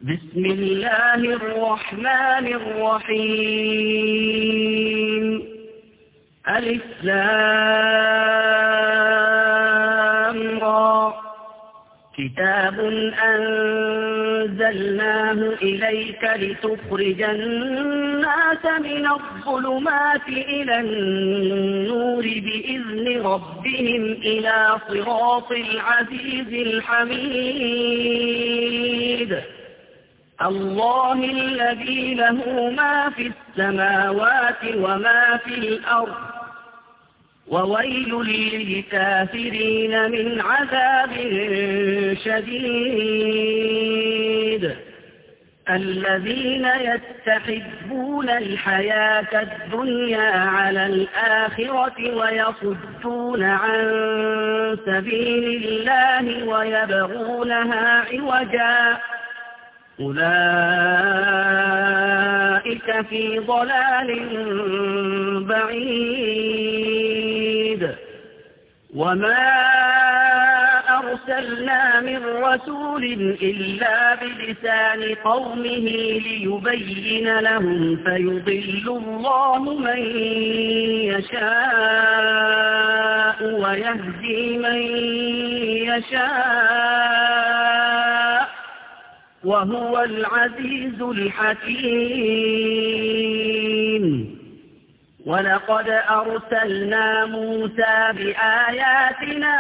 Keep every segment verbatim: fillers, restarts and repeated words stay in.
بسم الله الرحمن الرحيم ألف لام را كتاب أنزلناه إليك لتخرج الناس من الظلمات إلى النور بإذن ربهم إلى صراط العزيز الحميد الله الذي له ما في السماوات وما في الأرض وويل للكافرين من عذاب شديد الذين يستحبون الحياة الدنيا على الآخرة ويصدون عن سبيل الله ويبغونها عوجا أولئك في ضلال بعيد وما أرسلنا من رسول إلا بلسان قومه ليبين لهم فيضل الله من يشاء ويهدي من يشاء وهو العزيز الحكيم ولقد أرسلنا موسى بآياتنا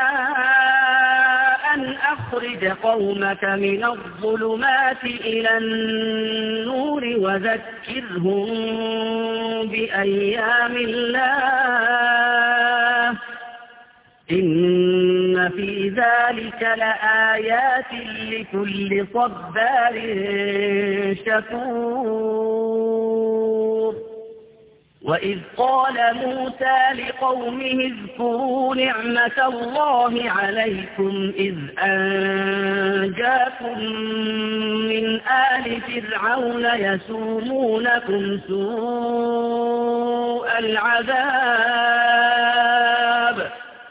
أن أخرج قومك من الظلمات إلى النور وذكرهم بأيام الله إن في ذلك لآيات لكل صبار شكور وإذ قال موسى لقومه اذكروا نعمة الله عليكم إذ أنجاكم من آل فرعون يسومونكم سوء العذاب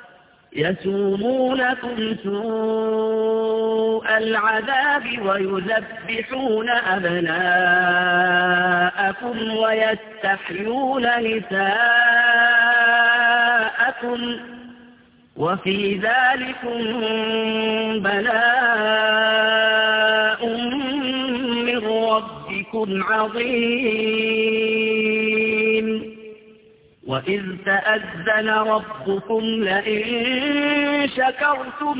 يسومونكم سوء العذاب ويذبحون أبناءكم ويستحيون نساءكم وفي ذلكم بلاء من ربكم عظيم وإذ تأذن ربكم لئن شكرتم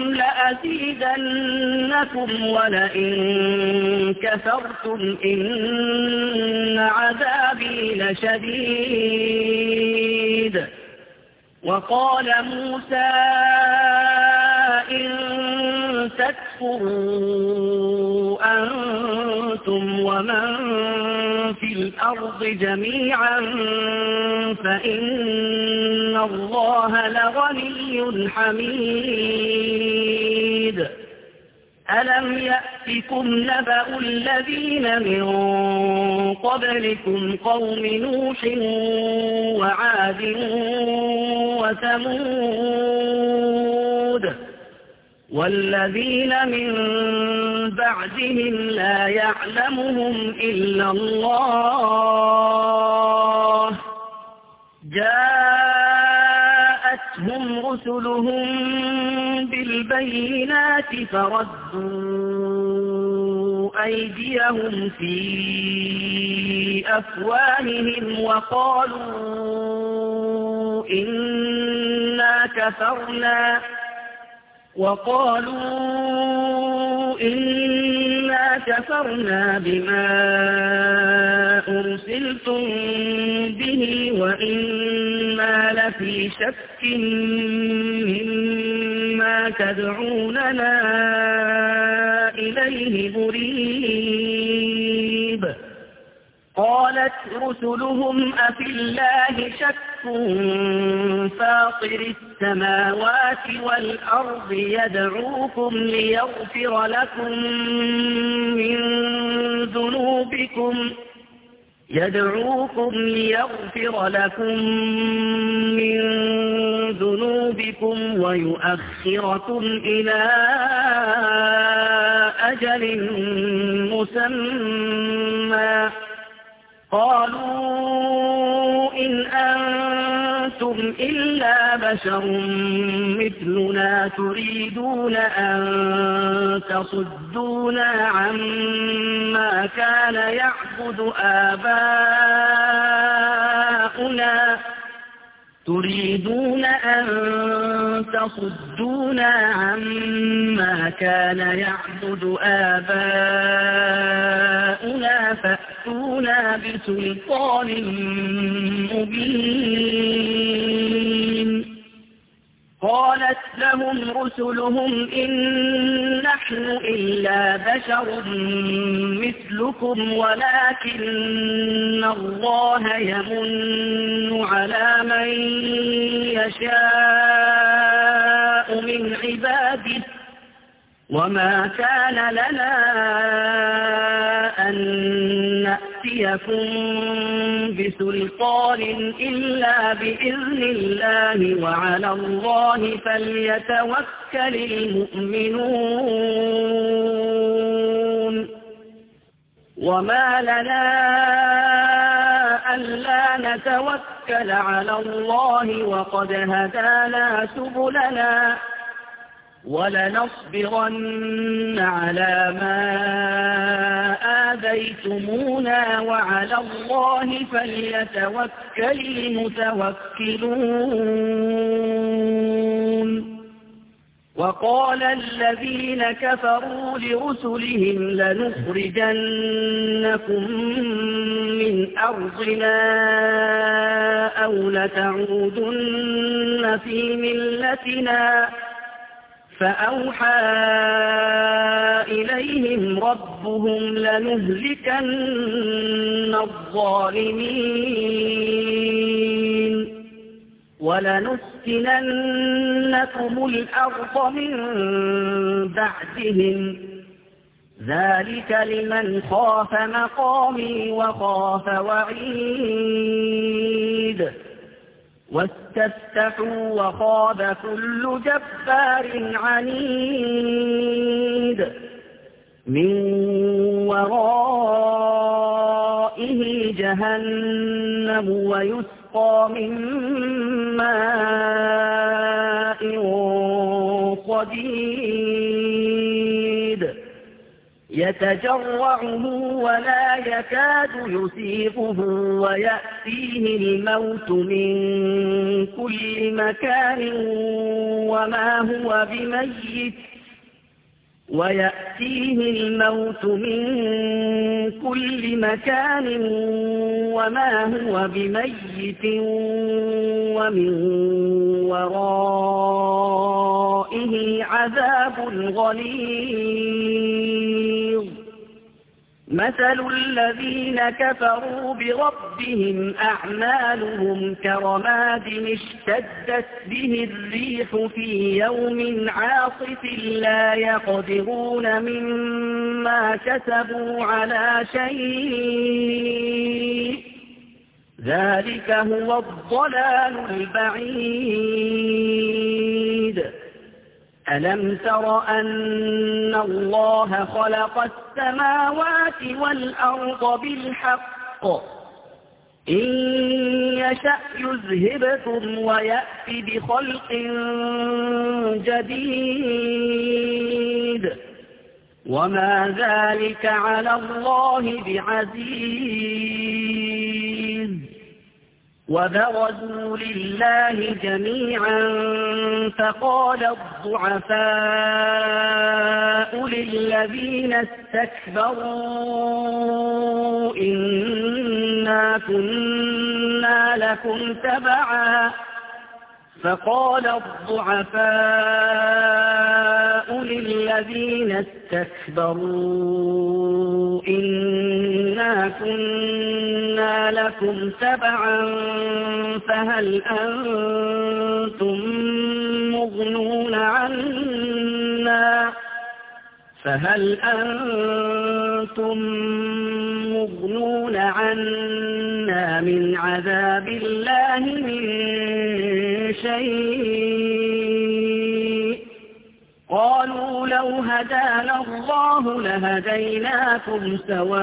لأزيدنكم ولئن كفرتم إن عذابي لشديد وقال موسى إن تكفروا أنتم ومن في الأرض جميعا فإن الله لغني حميد ألم يأتكم نبأ الذين من قبلكم قوم نوح وعاد وثمود والذين من بعدهم لا يعلمهم إلا الله جاءتهم رسلهم بالبينات فردوا أيديهم في أفواههم وقالوا إنا كفرنا وقالوا إنا كفرنا بما أرسلتم به وإنا لفي شك مما تدعوننا إليه مريب قالت رسلهم أفي الله شك فاطر السماوات والأرض يدعوكم ليغفر لكم من ذنوبكم يدعوكم ليغفر لكم من ذنوبكم ويؤخركم إلى أجل مسمى قالوا إن أنتم إلا بشر مثلنا تريدون أن تصدونا عما كان يعبد آباؤنا تريدون أن تصدونا عما كان يعبد آباؤنا فأتونا بسلطان مبين قالت لهم رسلهم إن نحن إلا بشر مثلكم ولكن الله يمن على من يشاء من عباده وما كان لنا أن نأتيكم بسلطان إلا بإذن الله وعلى الله فليتوكل المؤمنون وما لنا ألا نتوكل على الله وقد هدانا سبلنا ولنصبرن على ما آذيتمونا وعلى الله فليتوكل المتوكلون وقال الذين كفروا لرسلهم لنخرجنكم من أرضنا أو لتعودن في ملتنا فأوحى إليهم ربهم لنهلكن الظالمين ولنسكننكم الأرض من بعدهم ذلك لمن خاف مقامي وخاف وعيد واستفتحوا وخاب كل جبار عنيد من ورائه جهنم ويسقى من ماء صديد يتجرعه ولا يكاد يسيغه ويأتيه الموت من كل مكان وما هو بميت ويأتيه الموت من كل مكان وما هو بميت ومن ورائه عذاب غليظ مثل الذين كفروا بربهم أعمالهم كرماد اشتدت به الريح في يوم عاصف لا يقدرون مما كسبوا على شيء ذلك هو الضلال البعيد ألم تر أن الله خلق السماوات والأرض بالحق إن يشأ يذهبكم ويأتي بخلق جديد وما ذلك على الله بعزيز وبرزوا لله جميعا فقال الضعفاء للذين استكبروا إنا كنا لكم تبعا فقال الضعفاء للذين استكبروا إنا كنا لكم تبعا فهل أنتم مغنون عنا فهل أنتم مغنون عنا من عذاب الله من شيء قالوا لو هدانا الله لهديناكم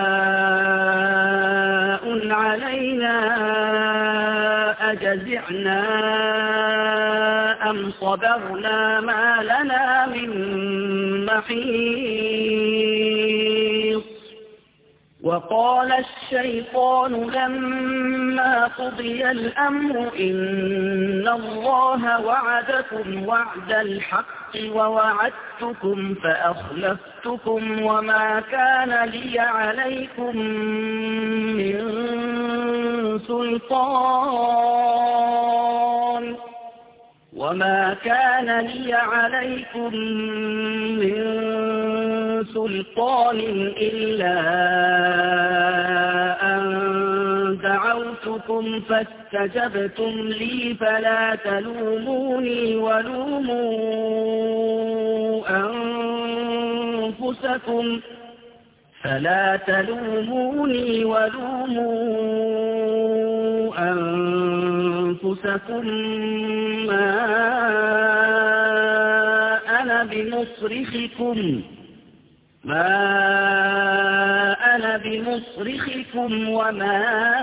سواء علينا أجزعنا أم صبرنا ما لنا من محيص وقال الشيطان لما قضي الأمر إن الله وعدكم وعد الحق ووعدتكم فأخلفتكم وما كان لي عليكم من سلطان وما كان لي عليكم من سلطان إلا أن دعوتكم فاستجبتم لي فلا تلوموني ولوموا أنفسكم فلا تلوموني ولوموا أنفسكم ما أنا بمصرخكم ما أنا بمصرخكم وما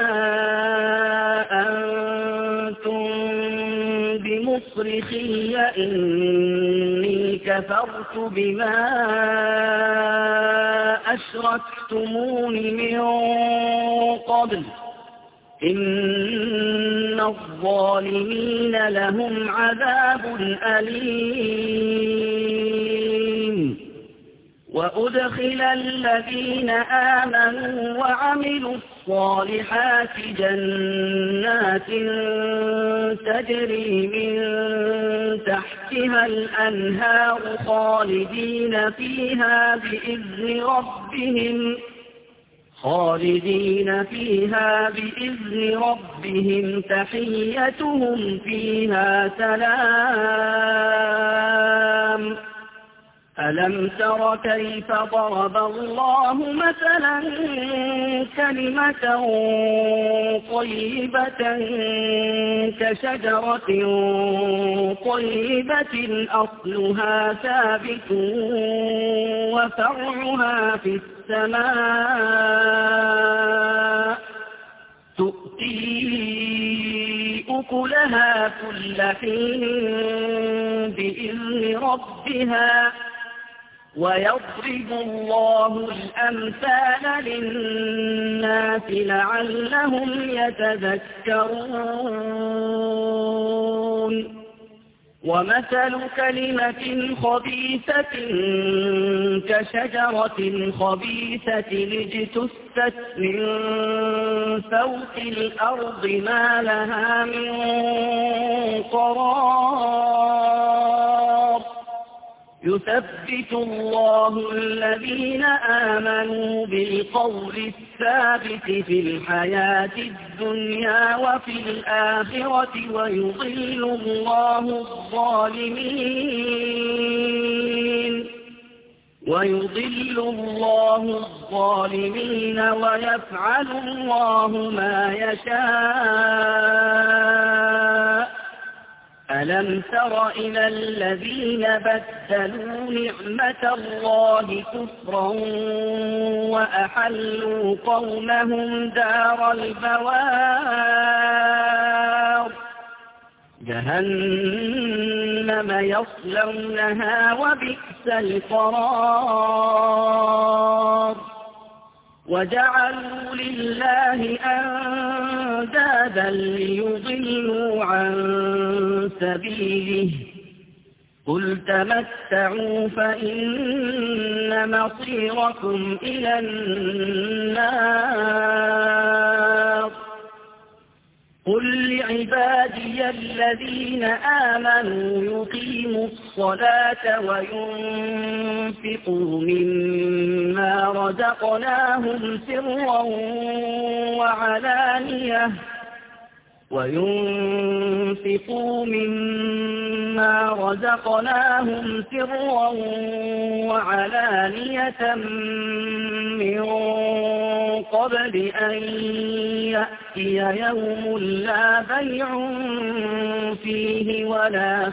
أنتم بمصرخي إني كفرت بما أشركتمون من قبل إن الظالمين لهم عذاب أليم وأدخل الذين آمنوا وعملوا الصالحات جنات تجري من تحتها الأنهار خالدين فيها بإذن ربهم خالدين فيها بإذن ربهم تحيتهم فيها سلام ألم تر كيف ضرب الله مثلا كلمة طيبة كشجرة طيبة أصلها ثابت وفرعها في السماء تؤتي أكلها كل حين بإذن ربها ويضرب الله الأمثال للناس لعلهم يتذكرون ومثل كلمة خبيثة كشجرة خبيثة اجتثت من فوق الأرض ما لها من قرار يثبت الله الذين آمنوا بالقول الثابت في الحياة الدنيا وفي الآخرة ويضل الله الظالمين ويضل الله الظالمين ويفعل الله ما يشاء ألم تر إلى الذين بدلوا نعمة الله كفرا وأحلوا قومهم دار البوار جهنم يصلونها وبئس القرار وجعلوا لله أندادا ليضلوا عن سبيله قل تمتعوا فإن مصيركم إلى النار قل لعبادي الذين آمنوا يقيموا الصلاة وينفقوا مما رزقناهم سرا وعلانية وينفقوا مما رزقناهم سرا وعلانية من قبل أن يأتي يوم لا بيع فيه ولا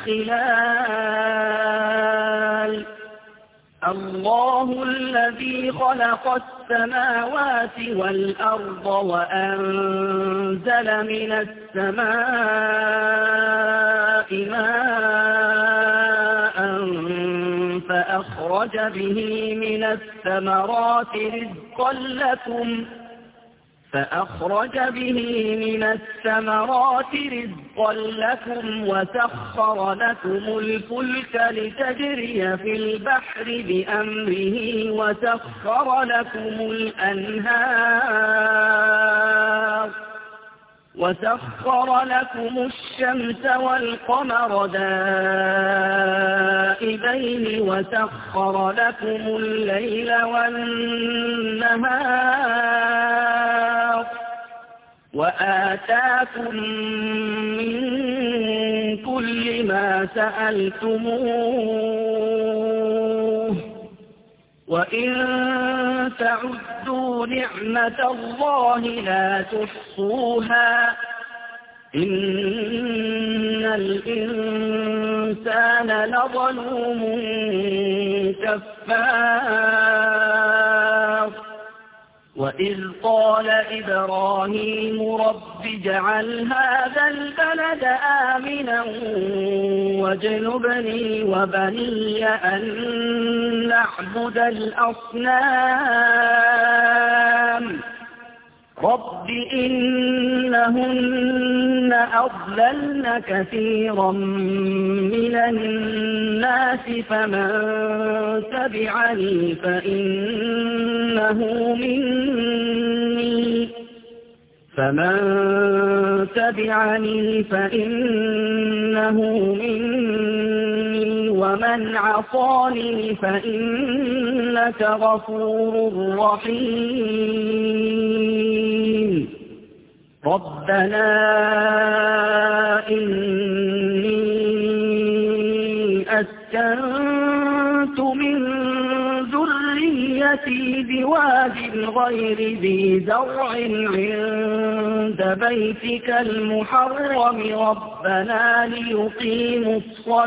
خلال الله الذي خلق السماوات والأرض وأنزل من السماء ماء فأخرج به من الثمرات رزقا لكم فأخرج به من الثمرات رزقا لكم وسخر لكم الفلك لتجري في البحر بأمره وسخر لكم الأنهار وسخر لكم الشمس والقمر دائبين وسخر لكم الليل والنهار وآتاكم من كل ما سألتموه وإن تعدوا نعمة الله لا تحصوها إن الإنسان لظلوم كفار وإذ قال إبراهيم رب اجعل هذا البلد آمنا واجنبني وبني أن نعبد الأصنام رب إنهن أضللن كثيرا من الناس فمن تبعني فإنه مني فمن تبعني فإنه مني ومن عصاني فإنك غفور رحيم ربنا إني أسكنت من ذريتي بواد غير ذي زرع عند بيتك المحرم ربنا ليقيموا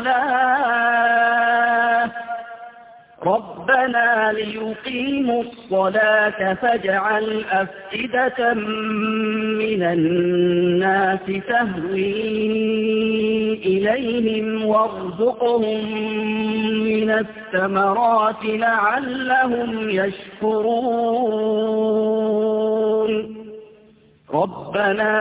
الصلاة ربنا ليقيموا الصلاة فاجعل أفئدة من الناس تهوي إليهم وارزقهم من الثمرات لعلهم يشكرون ربنا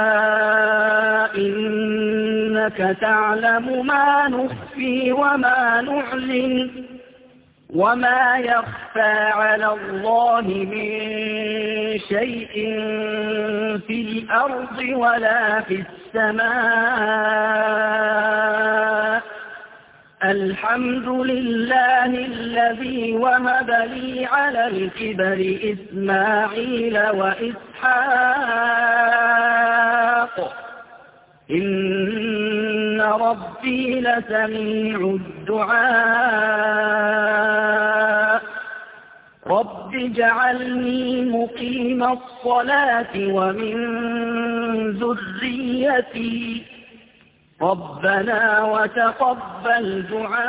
إنك تعلم ما نخفي وما نعلن وما يخفى على الله من شيء في الأرض ولا في السماء الحمد لله الذي وهب لي على الكبر إسماعيل وإسحاق إن ربي لسميع الدعاء رب اجعلني مقيم الصلاة ومن ذريتي ربنا وتقبل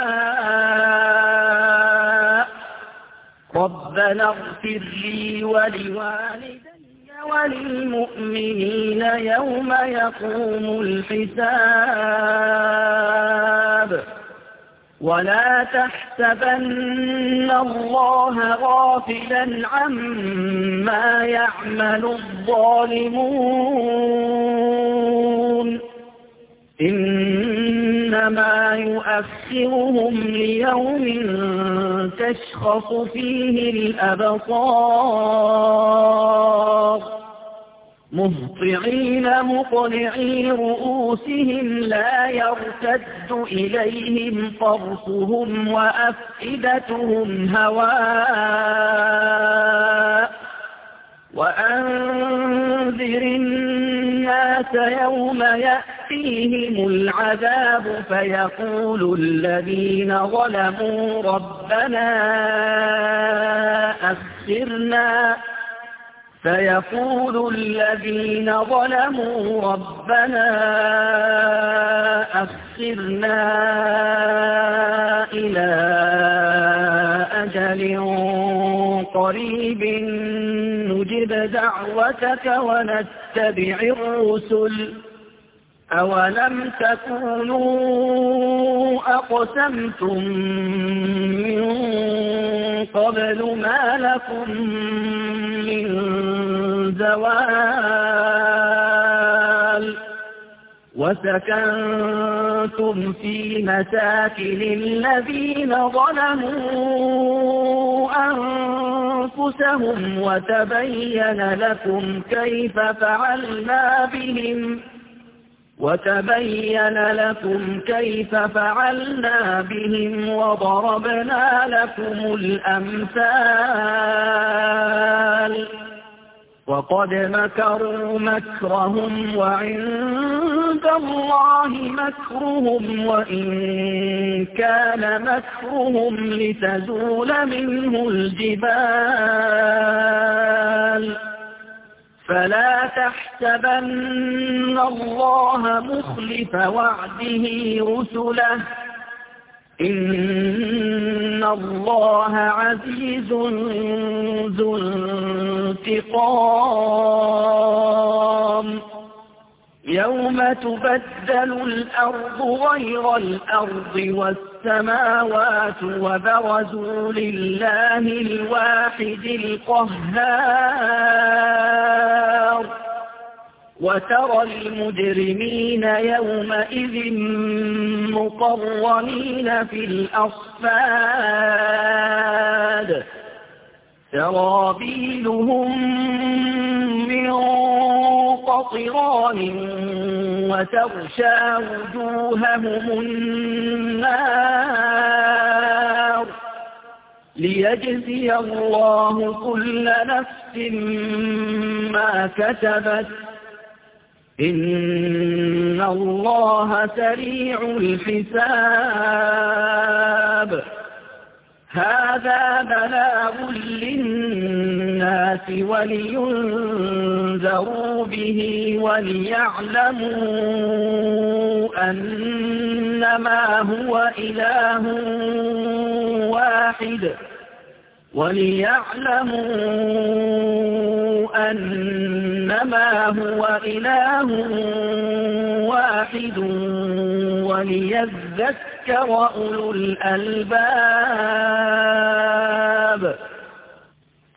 دعاء ربنا اغفر لي ولوالدي وللمؤمنين يوم يقوم الحساب ولا تحسبن الله غافلا عما يعمل الظالمون إنما يؤخرهم ليوم تشخص فيه الأبصار مهطعين مقنعي رؤوسهم لا يرتد إليهم طرفهم وأفئدتهم هواء وأنذر الناس يوم يأتيهم العذاب فيقول الذين ظلموا ربنا أخرنا فيقول الذين ظلموا ربنا أخرنا إلى أجل قريب نجب دعوتك ونتبع الرسل أولم تكونوا أقسمتم من قبل ما لكم من زوال وسكنتم في مساكن الذين ظلموا أنفسهم وتبين لكم كيف فعلنا بهم وتبين لكم كيف فعلنا بهم وضربنا لكم الأمثال وقد مكروا مكرهم وعند الله مكرهم وإن كان مكرهم لتزول منه الجبال فلا تحسبن الله مخلف وعده رسله إن الله عزيز ذو انتقام يوم تبدل الأرض غير الأرض والسماوات وبرزوا لله الواحد القهار وترى المجرمين يومئذ مقرنين في الأصفاد سرابيلهم من قطران وتغشى وجوههم النار ليجزي الله كل نفس ما كسبت إن الله سريع الحساب هذا بلاغ للناس ولينذروا به وليعلموا أنما هو إله واحد وليعلموا أنما هو إله واحد وليذكر أولو الألباب